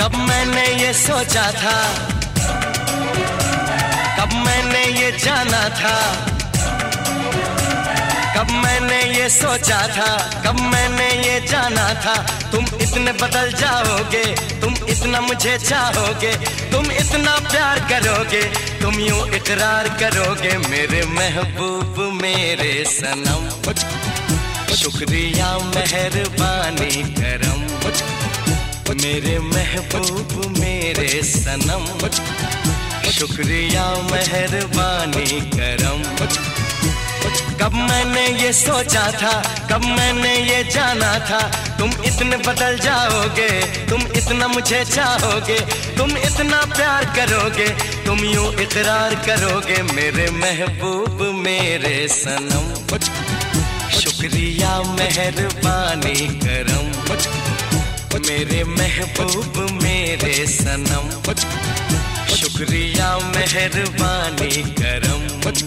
कब मैंने ये सोचा था, कब मैंने ये जाना था, कब मैंने ये सोचा था, कब मैंने ये जाना था। तुम इतने बदल जाओगे, तुम इतना मुझे चाहोगे, तुम इतना प्यार करोगे, तुम यूं इकरार करोगे मेरे महबूब मेरे सनम। शुक्रिया मेहरबानी करम मेरे महबूब मेरे सनम। शुक्रिया मेहरबानी करम। कब मैंने ये सोचा था, कब मैंने ये जाना था, तुम इतने बदल जाओगे, तुम इतना मुझे चाहोगे, तुम इतना प्यार करोगे, तुम यूं इकरार करोगे मेरे महबूब मेरे सनम। शुक्रिया मेहरबानी करम मेरे महबूब मेरे सनम। शुक्रिया मेहरबानी करम।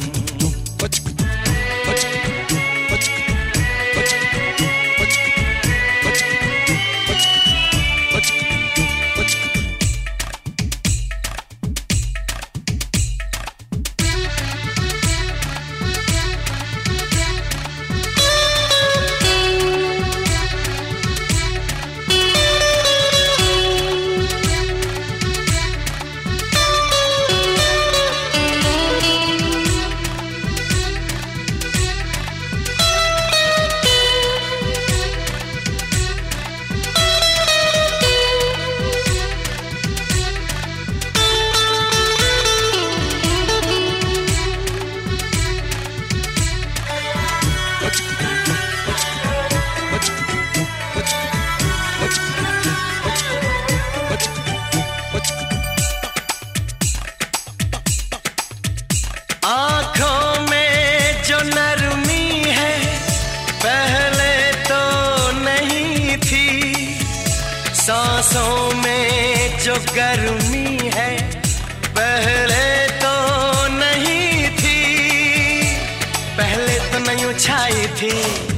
आँखों में जो नरमी है पहले तो नहीं थी, सांसों में जो गर्मी है पहले तो नहीं थी, पहले तो नहीं छाई थी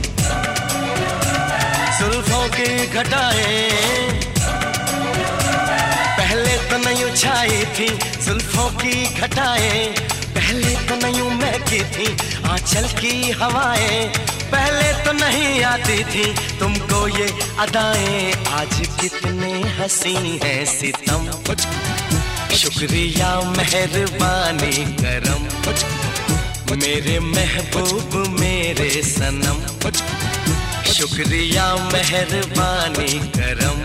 जुल्फों की घटाएं, पहले तो नहीं छाई थी जुल्फों की घटाएं, पहले तो नहीं महकी थी आंचल की हवाएं, पहले तो नहीं आती थी तुमको ये अदाएं, आज कितने हंसी है सितम। शुक्रिया मेहरबानी करम मेरे महबूब मेरे सनम। शुक्रिया मेहरबानी करम।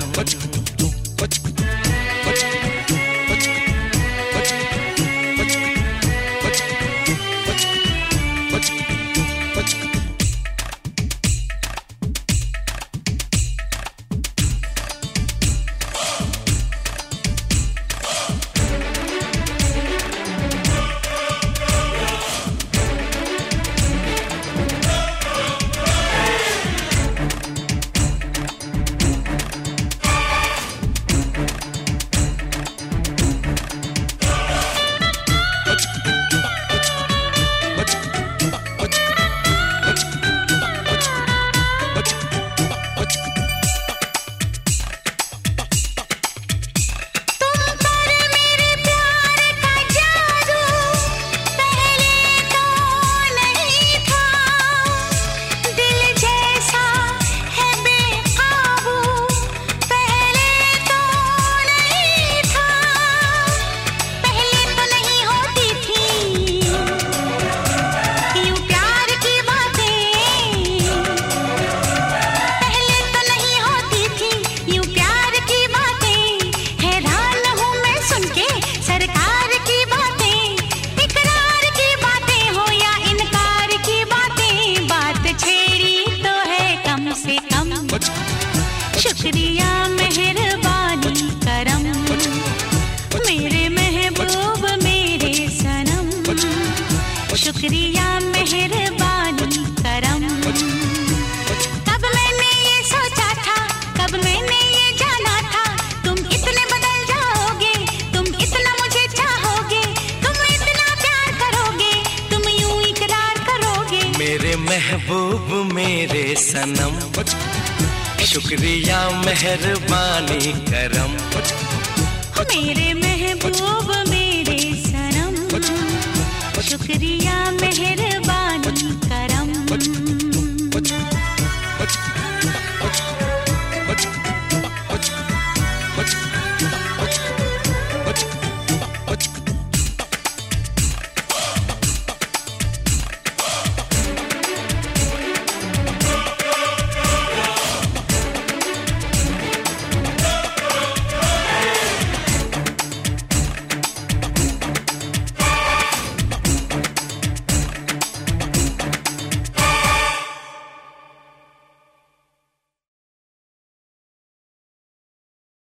शुक्रिया मेहरबानी करम मेरे महबूब मेरे सनम। शुक्रिया मेहरबानी करम। कब मैंने ये सोचा था, कब मैंने ये जाना था, तुम इतने बदल जाओगे, तुम इतना मुझे चाहोगे, तुम इतना प्यार करोगे, तुम यूं इकरार करोगे मेरे महबूब मेरे सनम। शुक्रिया मेहरबानी करम। मेरे